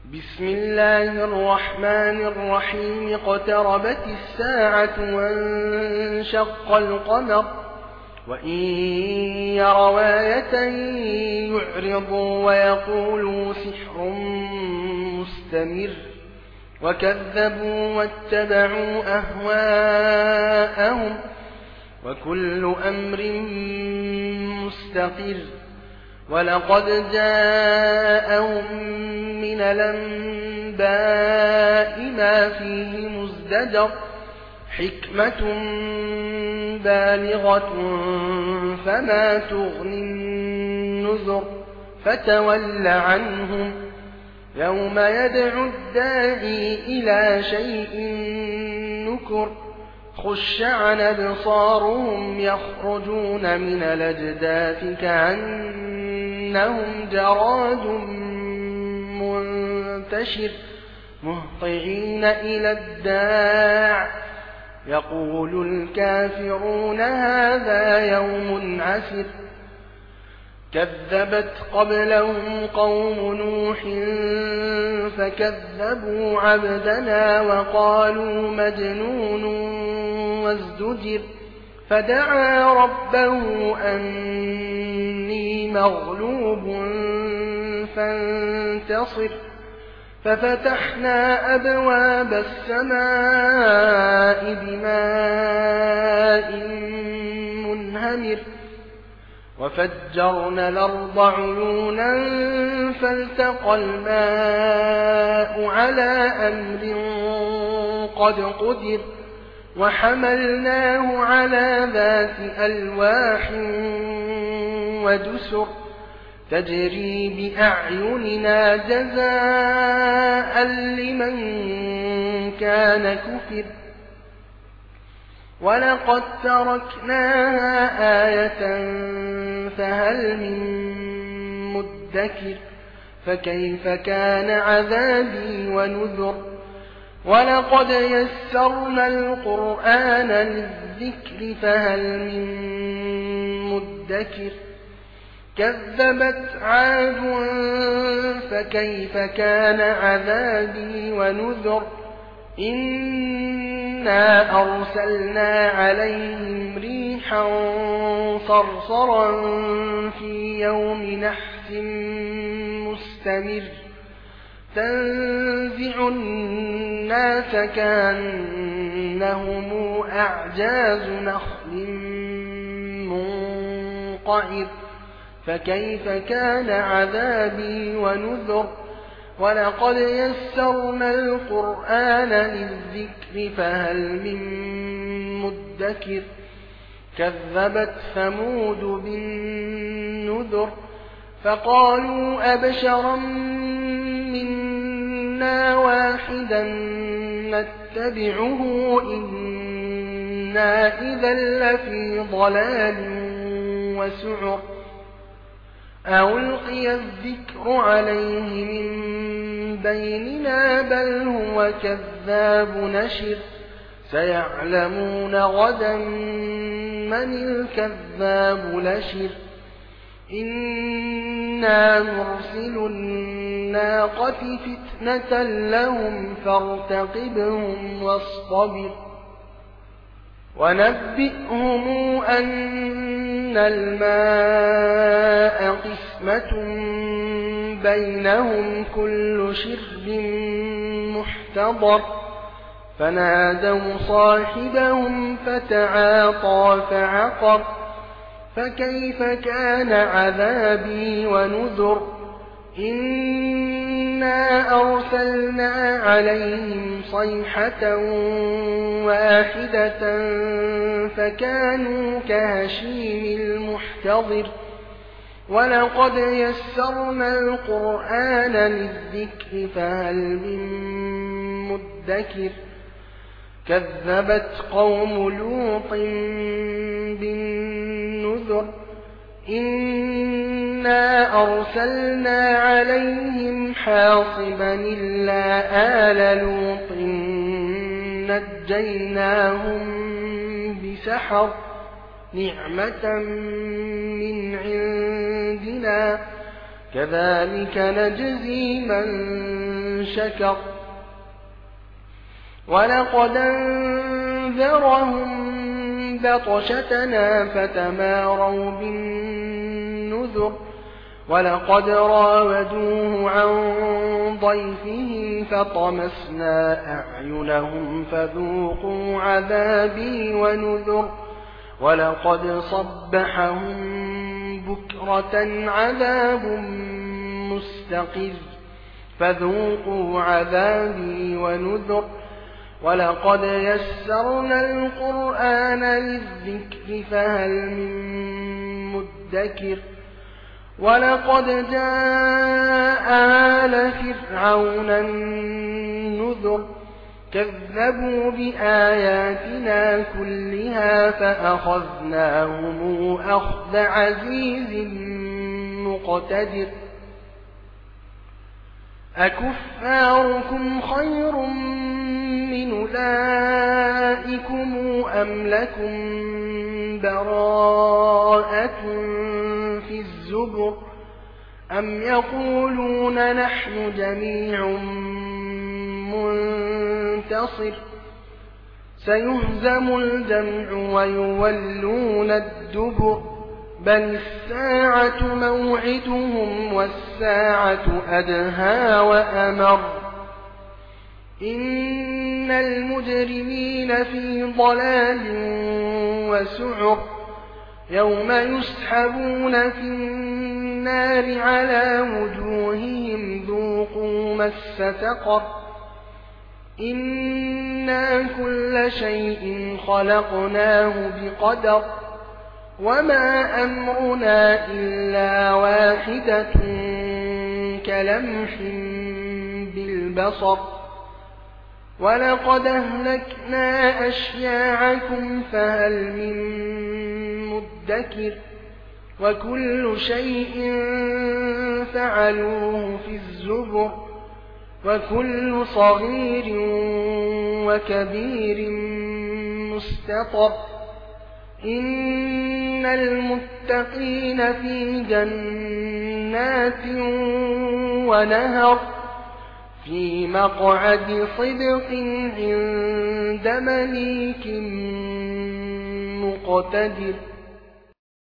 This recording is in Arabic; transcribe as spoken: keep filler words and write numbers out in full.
بسم الله الرحمن الرحيم اقتربت الساعة وانشق القمر وإن يروا آية يعرضوا ويقولوا سحر مستمر وكذبوا واتبعوا أهواءهم وكل أمر مستقر ولقد جاءهم من الأنباء ما فيه مزدجر حكمة بالغة فما تغني النذر فتول عنهم يوم يدعو الداعي إلى شيء نكر خش عن أبصارهم يخرجون من الأجداث كأنهم جراد منتشر مهطعين إلى الداع يقول الكافرون هذا يوم عسر كذبت قبلهم قوم نوح فكذبوا عبدنا وقالوا مجنون وازدجر فدعا ربه أني مغلوب فانتصر ففتحنا أبواب السماء بماء منهمر وفجرنا الأرض عيونا فالتقى الماء على أمر قد قدر وحملناه على ذات ألواح ودسر تجري بأعيننا جزاء لمن كان كفر ولقد تركناها آية فهل من مدكر فكيف كان عذابي ونذر ولقد يسرنا القرآن للذكر فهل من مدكر كذبت عاد فكيف كان عذابي ونذر إنا أرسلنا عليهم ريحا صرصرا في يوم نحس مستمر تنزع الناس كأنهم أعجاز نخل منقعر فكيف كان عذابي ونذر ولقد يسرنا القرآن للذكر فهل من مدكر كذبت ثمود بالنذر فقالوا أبشرا منا واحدا نتبعه إنا إذا لفي ضلال وسعر ألقي الذكر عليه من بيننا بل هو كذاب نشر سيعلمون غدا من الكذاب لشر إنا نرسل الناقة فتنة لهم فارتقبهم واصطبر ونبئهم أن الماء قسمة بينهم كل شرب محتضر فنادوا صاحبهم فتعاطى فعقر فكيف كان عذابي ونذر إنا أرسلنا عليهم صيحة واحدة فكانوا كهشيم المحتضر ولقد يسرنا القرآن للذكر فهل من مدكر كذبت قوم لوط بالنذر إنا أرسلنا عليهم حاصبا إلا آل لوط نجيناهم بسحر نعمة من عندنا كذلك نجزي من شكر ولقد أنذرهم بطشتنا فتماروا بالنذر ولقد راودوه عن ضيفه فطمسنا أعينهم فذوقوا عذابي ونذر ولقد صبحهم بكرة عذاب مستقر فذوقوا عذابي ونذر ولقد يسرنا القرآن للذكر فهل من مدكر ولقد جاء آل فرعون النذر كذبوا بآياتنا كلها فأخذناهم أخذ عزيز مقتدر أكفاركم خير من أولئكم أم لكم براءة في الزبر أم يقولون نحن جميع منتصر سيهزم الجمع ويولون الدبر بل الساعة موعدهم والساعة أدهى وأمر إن المجرمين في ضلال وسعر يوم يسحبون في النار على وجوههم ذوقوا مس سقر إنا كل شيء خلقناه بقدر وما أمرنا إلا واحدة كلمح بالبصر ولقد أهلكنا أشياعكم فهل من مدكر وكل شيء فعلوه في الزبر وكل صغير وكبير مستطر إن المتقين في جنات ونهر في مقعد صدق عند مليك مقتدر.